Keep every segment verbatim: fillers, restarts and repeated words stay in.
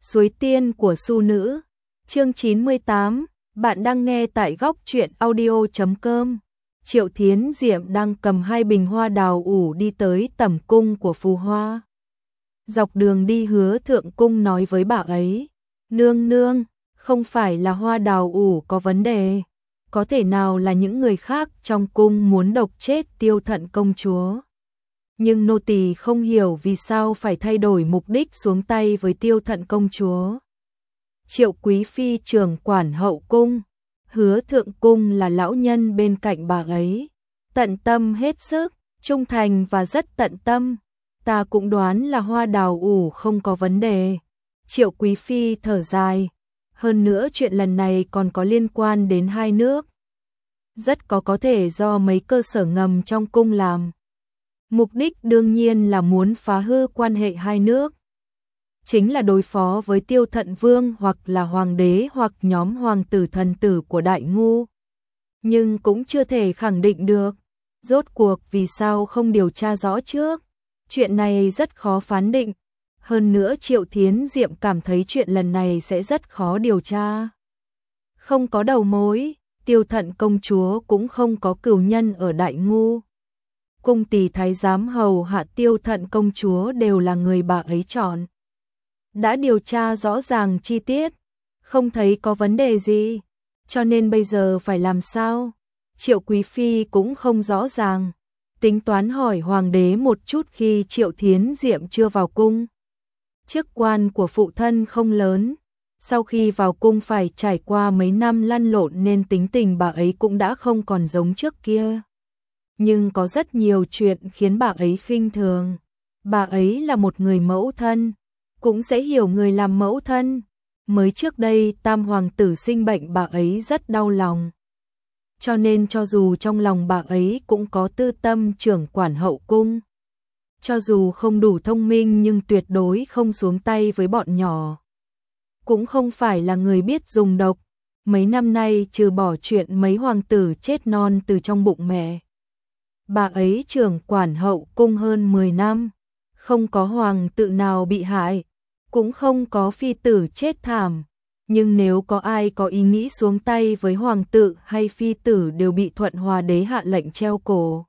Suối tiên của Su nữ. Chương chín mươi tám, bạn đang nghe tại góc truyện audio chấm com. Triệu Thiến Diệm đang cầm hai bình hoa đào ủ đi tới tẩm cung của Phù Hoa. Dọc đường đi Hứa Thượng Cung nói với bà ấy, nương nương, không phải là hoa đào ủ có vấn đề, có thể nào là những người khác trong cung muốn độc chết Tiêu Thận công chúa. Nhưng nô tỳ không hiểu vì sao phải thay đổi mục đích xuống tay với Tiêu Thận công chúa. Triệu Quý Phi trưởng quản hậu cung, Hứa Thượng Cung là lão nhân bên cạnh bà ấy, tận tâm hết sức, trung thành và rất tận tâm. Ta cũng đoán là hoa đào ủ không có vấn đề. Triệu Quý Phi thở dài, hơn nữa chuyện lần này còn có liên quan đến hai nước. Rất có có thể do mấy cơ sở ngầm trong cung làm. Mục đích đương nhiên là muốn phá hư quan hệ hai nước. Chính là đối phó với Tiêu Thận Vương hoặc là hoàng đế hoặc nhóm hoàng tử thần tử của Đại Ngu. Nhưng cũng chưa thể khẳng định được. Rốt cuộc vì sao không điều tra rõ trước? Chuyện này rất khó phán định. Hơn nữa Triệu Thiến Diệm cảm thấy chuyện lần này sẽ rất khó điều tra. Không có đầu mối, Tiêu Thận công chúa cũng không có cửu nhân ở Đại Ngu. Cung tỳ thái giám hầu hạ Tiêu Thận công chúa đều là người bà ấy chọn. Đã điều tra rõ ràng chi tiết, không thấy có vấn đề gì, cho nên bây giờ phải làm sao? Triệu Quý Phi cũng không rõ ràng, tính toán hỏi hoàng đế một chút khi Triệu Thiến Diệm chưa vào cung. Chức quan của phụ thân không lớn, sau khi vào cung phải trải qua mấy năm lăn lộn nên tính tình bà ấy cũng đã không còn giống trước kia. Nhưng có rất nhiều chuyện khiến bà ấy khinh thường. Bà ấy là một người mẫu thân, cũng sẽ hiểu người làm mẫu thân. Mới trước đây tam hoàng tử sinh bệnh bà ấy rất đau lòng. Cho nên cho dù trong lòng bà ấy cũng có tư tâm trưởng quản hậu cung. Cho dù không đủ thông minh nhưng tuyệt đối không xuống tay với bọn nhỏ. Cũng không phải là người biết dùng độc. Mấy năm nay trừ bỏ chuyện mấy hoàng tử chết non từ trong bụng mẹ. Bà ấy trưởng quản hậu cung hơn mười năm. Không có hoàng tử nào bị hại. Cũng không có phi tử chết thảm. Nhưng nếu có ai có ý nghĩ xuống tay với hoàng tử hay phi tử đều bị Thuận Hòa đế hạ lệnh treo cổ.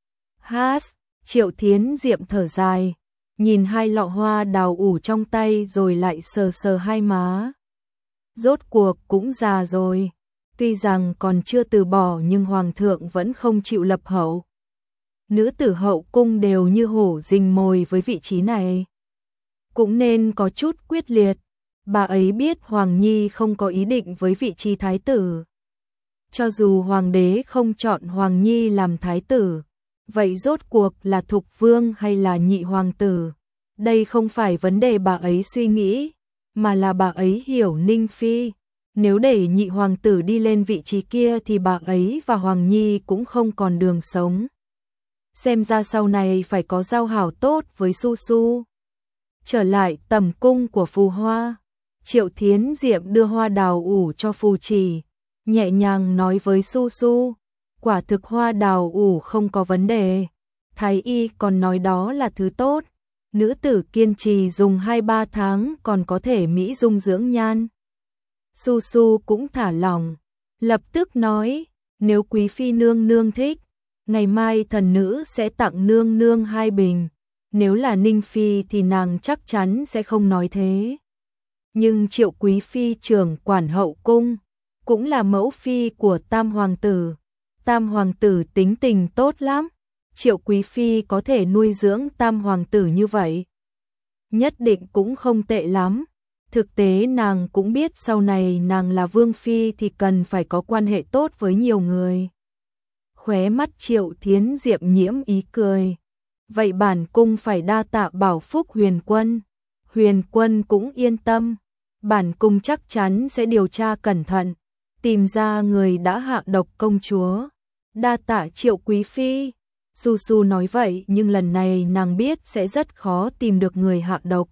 Hát, Triệu Thiến Diệm thở dài, nhìn hai lọ hoa đào ủ trong tay rồi lại sờ sờ hai má. Rốt cuộc cũng già rồi, tuy rằng còn chưa từ bỏ nhưng hoàng thượng vẫn không chịu lập hậu. Nữ tử hậu cung đều như hổ rình mồi với vị trí này. Cũng nên có chút quyết liệt. Bà ấy biết Hoàng Nhi không có ý định với vị trí thái tử. Cho dù hoàng đế không chọn Hoàng Nhi làm thái tử, vậy rốt cuộc là Thục Vương hay là nhị hoàng tử? Đây không phải vấn đề bà ấy suy nghĩ, mà là bà ấy hiểu Ninh Phi. Nếu để nhị hoàng tử đi lên vị trí kia thì bà ấy và Hoàng Nhi cũng không còn đường sống. Xem ra sau này phải có giao hảo tốt với Su Su. Trở lại tầm cung của Phù Hoa, Triệu Thiến Diệm đưa hoa đào ủ cho Phù Chỉ, nhẹ nhàng nói với Su Su, quả thực hoa đào ủ không có vấn đề. Thái y còn nói đó là thứ tốt, nữ tử kiên trì dùng hai ba tháng còn có thể mỹ dung dưỡng nhan. Su Su cũng thả lỏng, lập tức nói, nếu Quý Phi nương nương thích, ngày mai thần nữ sẽ tặng nương nương hai bình. Nếu là Ninh Phi thì nàng chắc chắn sẽ không nói thế. Nhưng Triệu Quý Phi trưởng quản hậu cung, cũng là mẫu phi của Tam Hoàng tử. Tam Hoàng tử tính tình tốt lắm. Triệu Quý Phi có thể nuôi dưỡng Tam Hoàng tử như vậy. Nhất định cũng không tệ lắm. Thực tế nàng cũng biết sau này nàng là Vương Phi thì cần phải có quan hệ tốt với nhiều người. Khóe mắt Triệu Thiến Diệm nhiễm ý cười. Vậy bản cung phải đa tạ bảo phúc Huyền Quân. Huyền Quân cũng yên tâm. Bản cung chắc chắn sẽ điều tra cẩn thận, tìm ra người đã hạ độc công chúa. Đa tạ Triệu Quý Phi. Su Su nói vậy nhưng lần này nàng biết sẽ rất khó tìm được người hạ độc.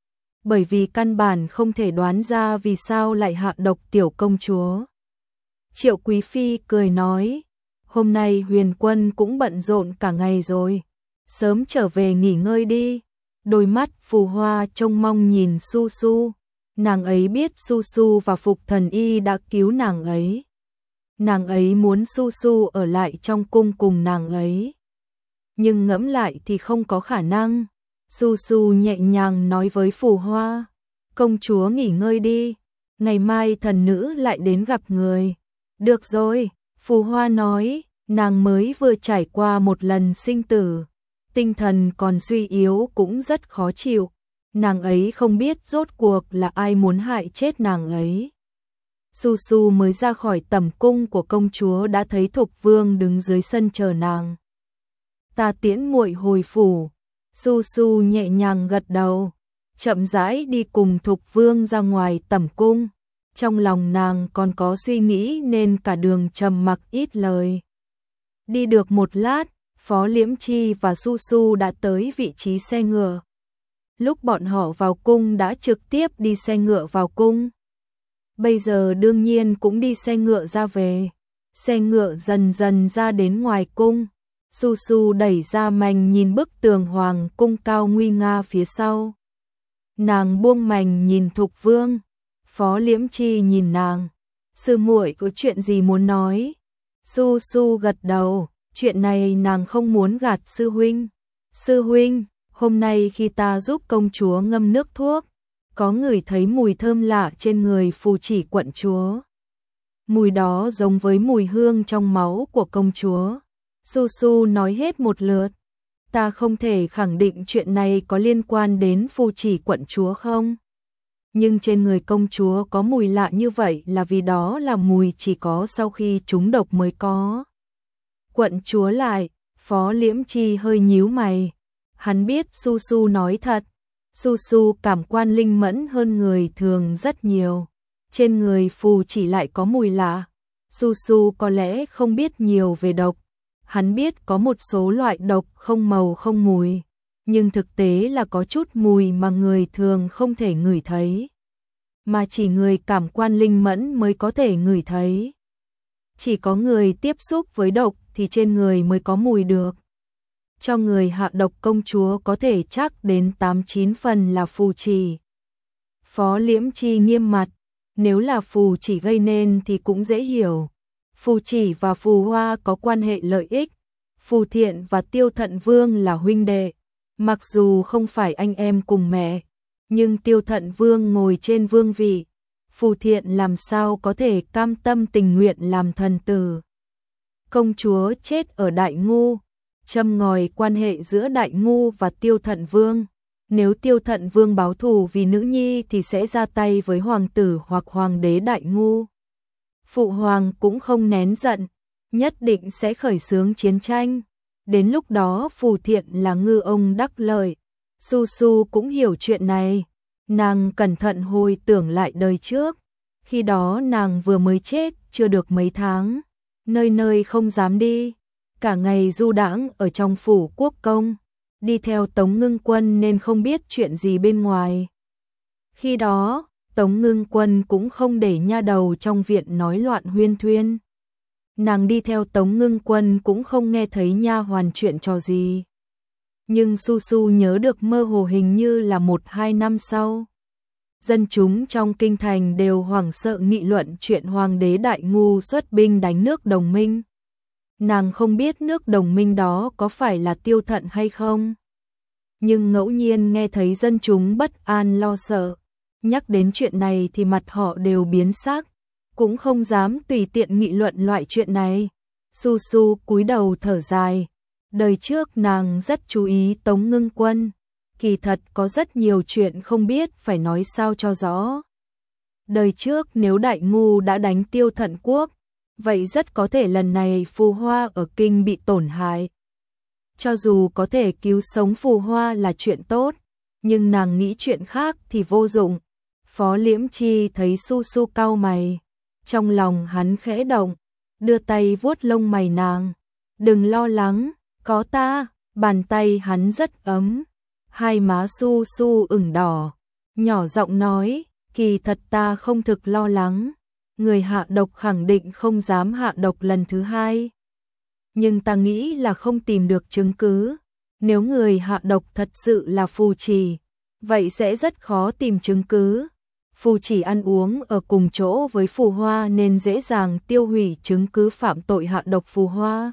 Bởi vì căn bản không thể đoán ra vì sao lại hạ độc tiểu công chúa. Triệu Quý Phi cười nói, hôm nay Huyền Quân cũng bận rộn cả ngày rồi. Sớm trở về nghỉ ngơi đi. Đôi mắt Phù Hoa trông mong nhìn Su Su. Nàng ấy biết Su Su và Phục Thần Y đã cứu nàng ấy. Nàng ấy muốn Su Su ở lại trong cung cùng nàng ấy. Nhưng ngẫm lại thì không có khả năng. Su Su nhẹ nhàng nói với Phù Hoa, công chúa nghỉ ngơi đi, ngày mai thần nữ lại đến gặp người. Được rồi, Phù Hoa nói, nàng mới vừa trải qua một lần sinh tử, tinh thần còn suy yếu cũng rất khó chịu. Nàng ấy không biết rốt cuộc là ai muốn hại chết nàng ấy. Su Su mới ra khỏi tẩm cung của công chúa đã thấy Thục Vương đứng dưới sân chờ nàng. Ta tiễn muội hồi phủ. Su Su nhẹ nhàng gật đầu, chậm rãi đi cùng Thục Vương ra ngoài tẩm cung. Trong lòng nàng còn có suy nghĩ nên cả đường trầm mặc ít lời. Đi được một lát, Phó Liễm Chi và Su Su đã tới vị trí xe ngựa. Lúc bọn họ vào cung đã trực tiếp đi xe ngựa vào cung. Bây giờ đương nhiên cũng đi xe ngựa ra về. Xe ngựa dần dần ra đến ngoài cung. Su Su đẩy ra mành nhìn bức tường hoàng cung cao nguy nga phía sau. Nàng buông mành nhìn Thục Vương. Phó Liễm Chi nhìn nàng. Sư muội có chuyện gì muốn nói? Su Su gật đầu. Chuyện này nàng không muốn gạt sư huynh. Sư huynh, hôm nay khi ta giúp công chúa ngâm nước thuốc, có người thấy mùi thơm lạ trên người phù chỉ quận chúa. Mùi đó giống với mùi hương trong máu của công chúa. Su Su nói hết một lượt. Ta không thể khẳng định chuyện này có liên quan đến phù chỉ quận chúa không? Nhưng trên người công chúa có mùi lạ như vậy là vì đó là mùi chỉ có sau khi trúng độc mới có. Quận chúa lại, Phó Liễm Chi hơi nhíu mày. Hắn biết Su Su nói thật. Su Su cảm quan linh mẫn hơn người thường rất nhiều. Trên người phù chỉ lại có mùi lạ. Su Su có lẽ không biết nhiều về độc. Hắn biết có một số loại độc không màu không mùi. Nhưng thực tế là có chút mùi mà người thường không thể ngửi thấy. Mà chỉ người cảm quan linh mẫn mới có thể ngửi thấy. Chỉ có người tiếp xúc với độc thì trên người mới có mùi được. Cho người hạ độc công chúa có thể chắc đến tám chín phần là phù chỉ. Phó Liễm Chi nghiêm mặt, nếu là phù chỉ gây nên thì cũng dễ hiểu. Phù chỉ và Phù Hoa có quan hệ lợi ích. Phù Thiện và Tiêu Thận Vương là huynh đệ. Mặc dù không phải anh em cùng mẹ, nhưng Tiêu Thận Vương ngồi trên vương vị. Phù Thiện làm sao có thể cam tâm tình nguyện làm thần tử. Công chúa chết ở Đại Ngu, châm ngòi quan hệ giữa Đại Ngu và Tiêu Thận Vương. Nếu Tiêu Thận Vương báo thù vì nữ nhi thì sẽ ra tay với hoàng tử hoặc hoàng đế Đại Ngu. Phụ hoàng cũng không nén giận, nhất định sẽ khởi xướng chiến tranh. Đến lúc đó Phù Thiện là ngư ông đắc lợi. Su Su cũng hiểu chuyện này. Nàng cẩn thận hồi tưởng lại đời trước. Khi đó nàng vừa mới chết chưa được mấy tháng. Nơi nơi không dám đi. Cả ngày du đãng ở trong phủ quốc công. Đi theo Tống Ngưng Quân nên không biết chuyện gì bên ngoài. Khi đó, Tống Ngưng Quân cũng không để nha đầu trong viện nói loạn huyên thuyên. Nàng đi theo Tống Ngưng Quân cũng không nghe thấy nha hoàn chuyện trò gì. Nhưng Su Su nhớ được mơ hồ hình như là một hai năm sau. Dân chúng trong kinh thành đều hoảng sợ nghị luận chuyện hoàng đế Đại Ngu xuất binh đánh nước Đồng Minh. Nàng không biết nước Đồng Minh đó có phải là Tiêu Thận hay không. Nhưng ngẫu nhiên nghe thấy dân chúng bất an lo sợ. Nhắc đến chuyện này thì mặt họ đều biến sắc. Cũng không dám tùy tiện nghị luận loại chuyện này. Su Su cúi đầu thở dài. Đời trước nàng rất chú ý Tống Ngưng Quân. Kỳ thật có rất nhiều chuyện không biết phải nói sao cho rõ. Đời trước nếu Đại Ngu đã đánh Tiêu Thận Quốc, vậy rất có thể lần này Phù Hoa ở kinh bị tổn hại. Cho dù có thể cứu sống Phù Hoa là chuyện tốt, nhưng nàng nghĩ chuyện khác thì vô dụng. Phó Liễm Chi thấy Su Su cau mày. Trong lòng hắn khẽ động, đưa tay vuốt lông mày nàng. Đừng lo lắng, có ta. Bàn tay hắn rất ấm. Hai má Su Su ửng đỏ. Nhỏ giọng nói, kỳ thật ta không thực lo lắng. Người hạ độc khẳng định không dám hạ độc lần thứ hai. Nhưng ta nghĩ là không tìm được chứng cứ. Nếu người hạ độc thật sự là phù trì, vậy sẽ rất khó tìm chứng cứ. Phù Chỉ ăn uống ở cùng chỗ với Phù Hoa nên dễ dàng tiêu hủy chứng cứ phạm tội hạ độc Phù Hoa.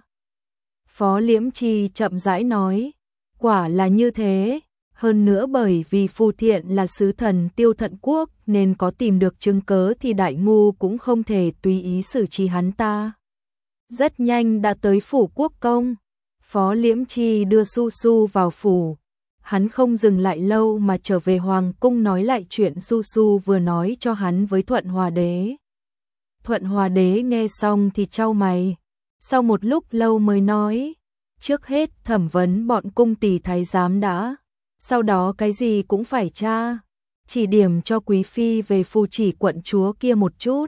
Phó Liễm Chi chậm rãi nói, quả là như thế, hơn nữa bởi vì Phù Thiện là sứ thần Tiêu Thận Quốc nên có tìm được chứng cớ thì Đại Ngu cũng không thể tùy ý xử trí hắn ta. Rất nhanh đã tới phủ quốc công, Phó Liễm Chi đưa Su Su vào phủ. Hắn không dừng lại lâu mà trở về hoàng cung nói lại chuyện Su Su vừa nói cho hắn với Thuận Hòa Đế. Thuận Hòa Đế nghe xong thì chau mày, sau một lúc lâu mới nói, trước hết thẩm vấn bọn cung tỳ thái giám đã, sau đó cái gì cũng phải tra, chỉ điểm cho quý phi về Phù Chỉ quận chúa kia một chút.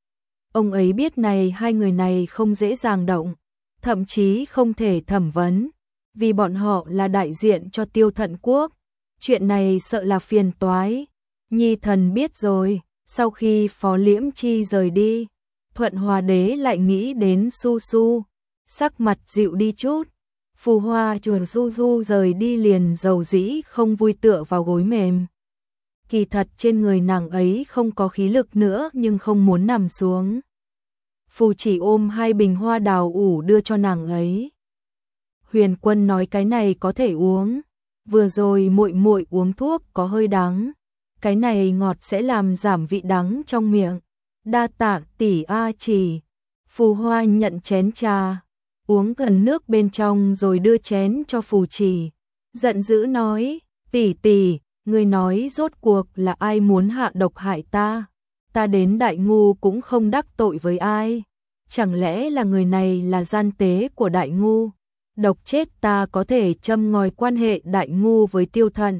Ông ấy biết này hai người này không dễ dàng động, thậm chí không thể thẩm vấn, vì bọn họ là đại diện cho Tiêu Thận Quốc, chuyện này sợ là phiền toái. Nhi thần biết rồi. Sau khi Phó Liễm Chi rời đi, Thuận Hòa Đế lại nghĩ đến Su Su, sắc mặt dịu đi chút. Phù Hoa chuồn Su Su rời đi liền dầu dĩ không vui tựa vào gối mềm. Kỳ thật trên người nàng ấy không có khí lực nữa nhưng không muốn nằm xuống. Phù Chỉ ôm hai bình hoa đào ủ đưa cho nàng ấy. Huyền Quân nói cái này có thể uống, vừa rồi muội muội uống thuốc có hơi đắng, cái này ngọt sẽ làm giảm vị đắng trong miệng. Đa tạ tỷ A Chỉ. Phù Hoa nhận chén trà, uống gần nước bên trong rồi đưa chén cho Phù Chỉ, giận dữ nói, tỷ tỷ, ngươi nói rốt cuộc là ai muốn hạ độc hại ta? Ta đến Đại Ngu cũng không đắc tội với ai, chẳng lẽ là người này là gian tế của Đại Ngu? Độc chết ta có thể châm ngòi quan hệ Đại Ngu với Tiêu Thận.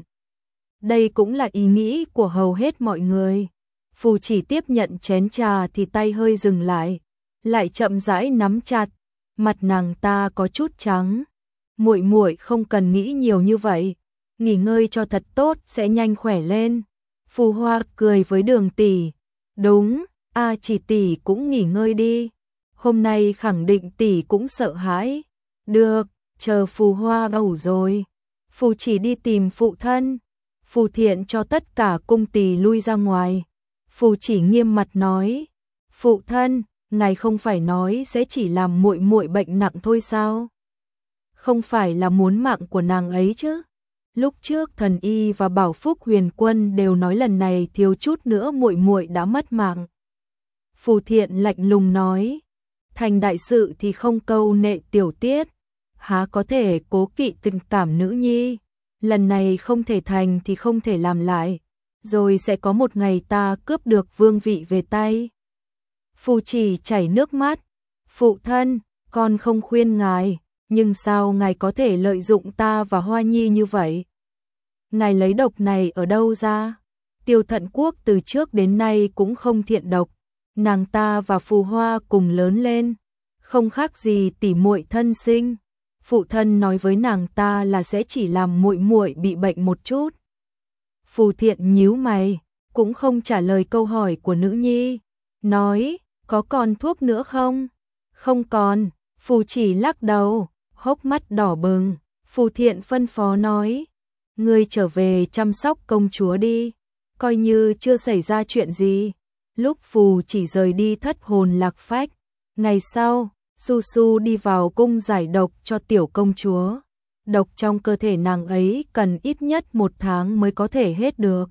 Đây cũng là ý nghĩ của hầu hết mọi người. Phù Chỉ tiếp nhận chén trà thì tay hơi dừng lại, lại chậm rãi nắm chặt, mặt nàng ta có chút trắng. Muội muội không cần nghĩ nhiều như vậy, nghỉ ngơi cho thật tốt sẽ nhanh khỏe lên. Phù Hoa cười với Đường tỷ, đúng, A Chỉ tỷ cũng nghỉ ngơi đi. Hôm nay khẳng định tỷ cũng sợ hãi. Được, chờ Phù Hoa ngủ rồi, Phù Chỉ đi tìm phụ thân. Phù Thiện cho tất cả cung tỳ lui ra ngoài. Phù Chỉ nghiêm mặt nói, phụ thân, ngài không phải nói sẽ chỉ làm muội muội bệnh nặng thôi sao? Không phải là muốn mạng của nàng ấy chứ? Lúc trước Thần Y và Bảo Phúc Huyền Quân đều nói lần này thiếu chút nữa muội muội đã mất mạng. Phù Thiện lạnh lùng nói, thành đại sự thì không câu nệ tiểu tiết, há có thể cố kỵ tình cảm nữ nhi. Lần này không thể thành thì không thể làm lại, rồi sẽ có một ngày ta cướp được vương vị về tay. Phù Chỉ chảy nước mắt, phụ thân, con không khuyên ngài, nhưng sao ngài có thể lợi dụng ta và Hoa Nhi như vậy? Ngài lấy độc này ở đâu ra? Tiêu Thận Quốc từ trước đến nay cũng không thiện độc, nàng ta và Phù Hoa cùng lớn lên, không khác gì tỉ muội thân sinh. Phụ thân nói với nàng ta là sẽ chỉ làm muội muội bị bệnh một chút. Phù Thiện nhíu mày, cũng không trả lời câu hỏi của nữ nhi, nói, có còn thuốc nữa không? Không còn. Phù Chỉ lắc đầu, hốc mắt đỏ bừng. Phù Thiện phân phó nói, ngươi trở về chăm sóc công chúa đi, coi như chưa xảy ra chuyện gì. Lúc Phù Chỉ rời đi thất hồn lạc phách, ngày sau Su Su đi vào cung giải độc cho tiểu công chúa. Độc trong cơ thể nàng ấy cần ít nhất một tháng mới có thể hết được.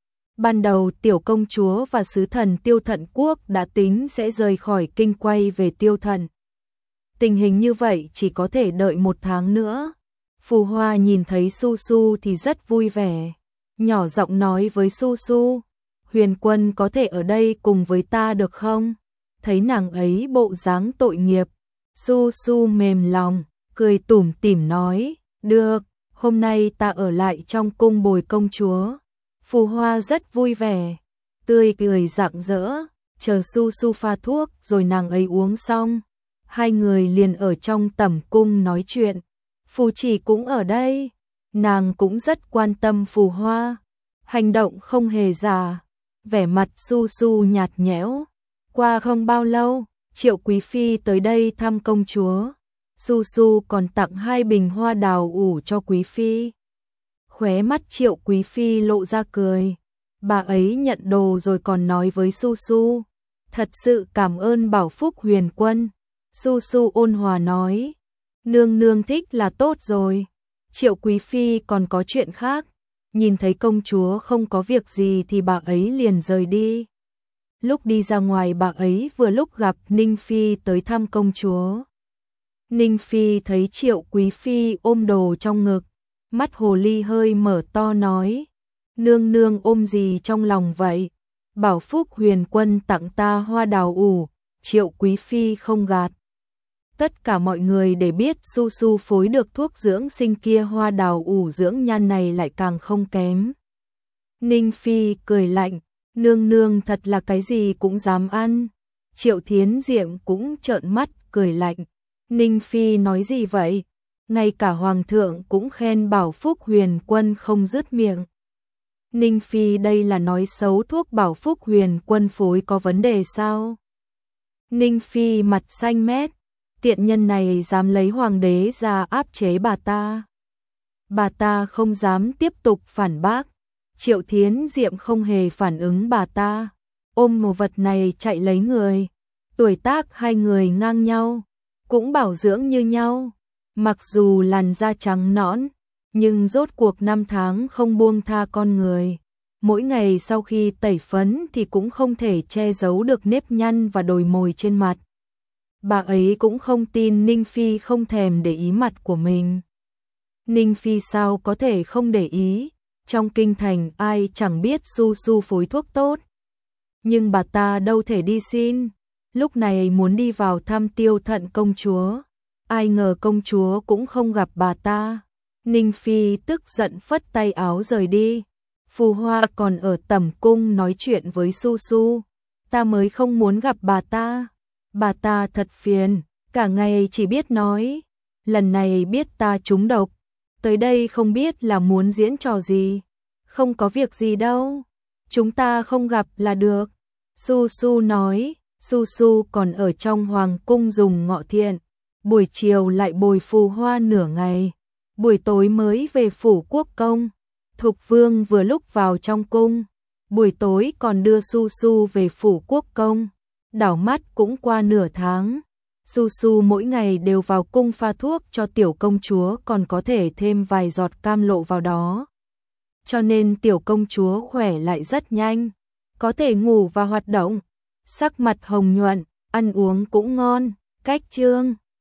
Ban đầu tiểu công chúa và sứ thần Tiêu Thận Quốc đã tính sẽ rời khỏi kinh quay về Tiêu Thận. Tình hình như vậy chỉ có thể đợi một tháng nữa. Phù Hoa nhìn thấy Su Su thì rất vui vẻ, nhỏ giọng nói với Su Su, Huyền Quân có thể ở đây cùng với ta được không? Thấy nàng ấy bộ dáng tội nghiệp, Su Su mềm lòng, cười tủm tỉm nói, được, hôm nay ta ở lại trong cung bồi công chúa. Phù Hoa rất vui vẻ, tươi cười rạng rỡ, chờ Su Su pha thuốc rồi nàng ấy uống xong. Hai người liền ở trong tẩm cung nói chuyện. Phù Chỉ cũng ở đây, nàng cũng rất quan tâm Phù Hoa, hành động không hề giả, vẻ mặt Su Su nhạt nhẽo. Qua không bao lâu, Triệu Quý Phi tới đây thăm công chúa. Su Su còn tặng hai bình hoa đào ủ cho Quý Phi. Khóe mắt Triệu Quý Phi lộ ra cười. Bà ấy nhận đồ rồi còn nói với Su Su, thật sự cảm ơn Bảo Phúc Huyền Quân. Su Su ôn hòa nói, nương nương thích là tốt rồi. Triệu Quý Phi còn có chuyện khác, nhìn thấy công chúa không có việc gì thì bà ấy liền rời đi. Lúc đi ra ngoài bà ấy vừa lúc gặp Ninh Phi tới thăm công chúa. Ninh Phi thấy Triệu Quý Phi ôm đồ trong ngực, mắt hồ ly hơi mở to nói, nương nương ôm gì trong lòng vậy? Bảo Phúc Huyền Quân tặng ta hoa đào ủ. Triệu Quý Phi không gạt tất cả mọi người để biết Su Su phối được thuốc dưỡng sinh kia, hoa đào ủ dưỡng nhan này lại càng không kém. Ninh Phi cười lạnh, nương nương thật là cái gì cũng dám ăn. Triệu Thiến Diệm cũng trợn mắt cười lạnh, Ninh Phi nói gì vậy? Ngay cả Hoàng thượng cũng khen Bảo Phúc Huyền Quân không dứt miệng. Ninh Phi đây là nói xấu thuốc Bảo Phúc Huyền Quân phối có vấn đề sao? Ninh Phi mặt xanh mét, tiện nhân này dám lấy hoàng đế ra áp chế bà ta. Bà ta không dám tiếp tục phản bác. Triệu Thiến Diệm không hề phản ứng bà ta, ôm một vật này chạy lấy người. Tuổi tác hai người ngang nhau, cũng bảo dưỡng như nhau. Mặc dù làn da trắng nõn, nhưng rốt cuộc năm tháng không buông tha con người. Mỗi ngày sau khi tẩy phấn thì cũng không thể che giấu được nếp nhăn và đồi mồi trên mặt. Bà ấy cũng không tin Ninh Phi không thèm để ý mặt của mình. Ninh Phi sao có thể không để ý, trong kinh thành ai chẳng biết Su Su phối thuốc tốt. Nhưng bà ta đâu thể đi xin, lúc này muốn đi vào thăm Tiêu Thận công chúa. Ai ngờ công chúa cũng không gặp bà ta. Ninh Phi tức giận phất tay áo rời đi. Phù Hoa còn ở tẩm cung nói chuyện với Su Su. Ta mới không muốn gặp bà ta. Bà ta thật phiền, cả ngày chỉ biết nói. Lần này biết ta trúng độc, tới đây không biết là muốn diễn trò gì. Không có việc gì đâu, chúng ta không gặp là được. Su Su nói, Su Su còn ở trong hoàng cung dùng ngọ thiện. Buổi chiều lại bồi Phù Hoa nửa ngày. Buổi tối mới về phủ quốc công. Thục Vương vừa lúc vào trong cung. Buổi tối còn đưa Su Su về phủ quốc công. Đảo mắt cũng qua nửa tháng. Su Su mỗi ngày đều vào cung pha thuốc cho tiểu công chúa, còn có thể thêm vài giọt cam lộ vào đó. Cho nên tiểu công chúa khỏe lại rất nhanh, có thể ngủ và hoạt động. Sắc mặt hồng nhuận, ăn uống cũng ngon. Cách chương